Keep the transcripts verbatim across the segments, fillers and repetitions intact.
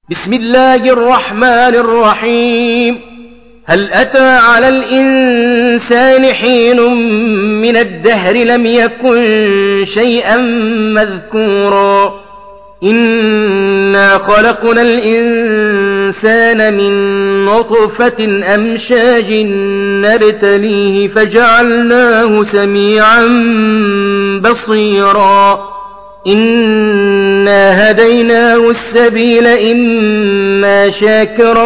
بسم الله الرحمن الرحيم. هل أتى على الإنسان حين من الدهر لم يكن شيئا مذكورا إنا خلقنا الإنسان من نطفة أمشاج نبتليه فجعلناه سميعا بصيرا إنا هديناه السبيل إما شاكرا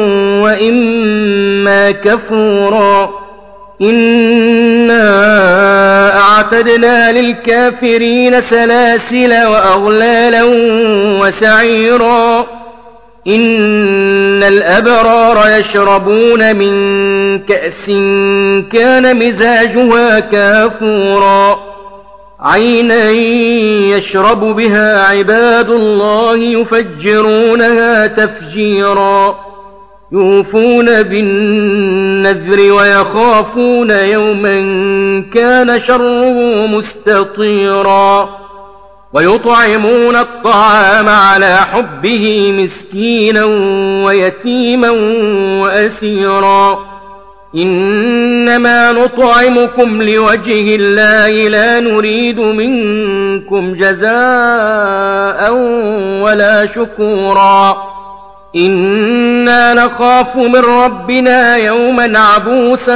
وإما كفورا إنا أعتدنا للكافرين سلاسل وأغلالا وسعيرا إن الأبرار يشربون من كأس كان مزاجها كافورا عينا يشرب بها عباد الله يفجرونها تفجيرا يوفون بالنذر ويخافون يوما كان شره مستطيرا ويطعمون الطعام على حبه مسكينا ويتيما وأسيرا إنما نطعمكم لوجه الله لا نريد منكم جزاء ولا شكورا إنا نخاف من ربنا يوما عبوسا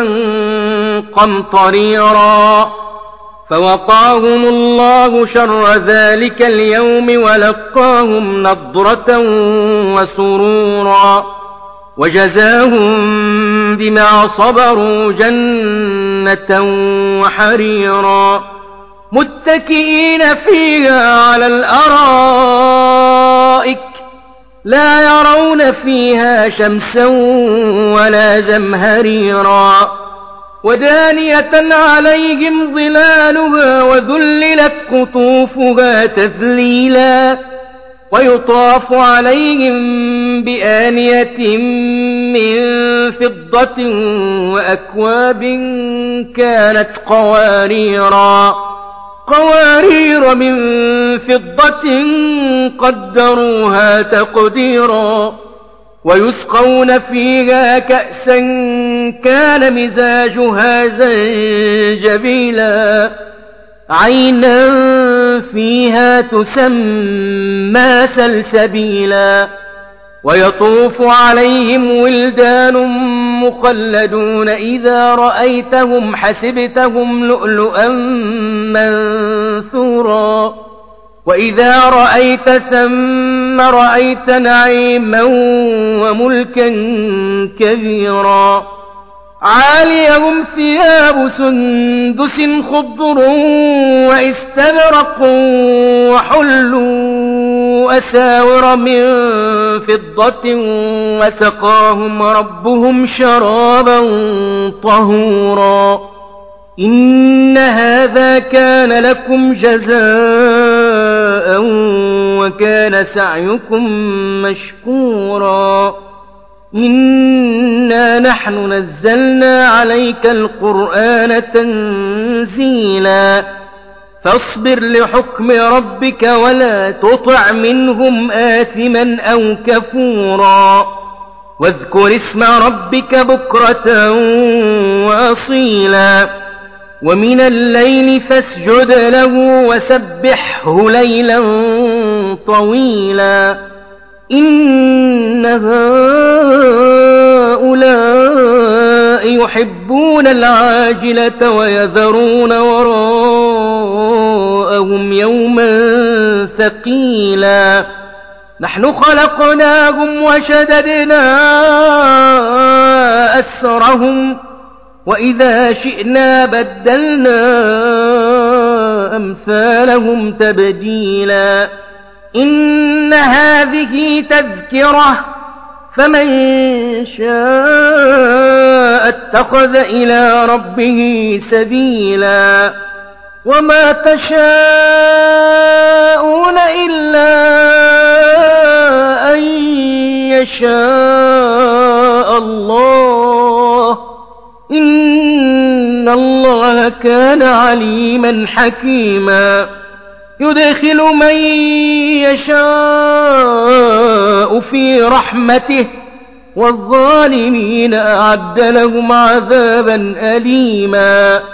قمطريرا فوقاهم الله شر ذلك اليوم ولقاهم نضرة وسرورا وجزاهم بما صبروا جنة وحريرا متكئين فيها على الأرائك لا يرون فيها شمسا ولا زمهريرا ودانية عليهم ظلالها وذللت قطوفها تذليلا ويطاف عليهم بآنية من فضة وأكواب كانت قواريرا قوارير من فضة قدروها تقديرا ويسقون فيها كأسا كان مزاجها زنجبيلا عينا فيها تسمى سلسبيلا ويطوف عليهم ولدان مخلدون إذا رأيتهم حسبتهم لؤلؤا منثورا وإذا رأيت ثم رأيت نعيما وملكا كبيرا عاليهم ثياب سندس خضر واستبرق وحلوا أساور من فضة وسقاهم ربهم شرابا طهورا إن هذا كان لكم جزاء وكان سعيكم مشكورا إنا نحن نزلنا عليك القرآن تنزيلا فاصبر لحكم ربك ولا تطع منهم آثما أو كفورا واذكر اسم ربك بكرة وأصيلا ومن الليل فاسجد له وسبحه ليلا طويلا إن هؤلاء يحبون العاجلة ويذرون وراءهم يوما ثقيلا نحن خلقناهم وشددنا أسرهم وإذا شئنا بدلنا أمثالهم تبديلا إن هذه تذكرة فمن شاء اتخذ إلى ربه سبيلا وما تشاءون إلا أن يشاء الله إن الله كان عليما حكيما يدخل من يشاء في رحمته والظالمين أعد لهم عذابا أليما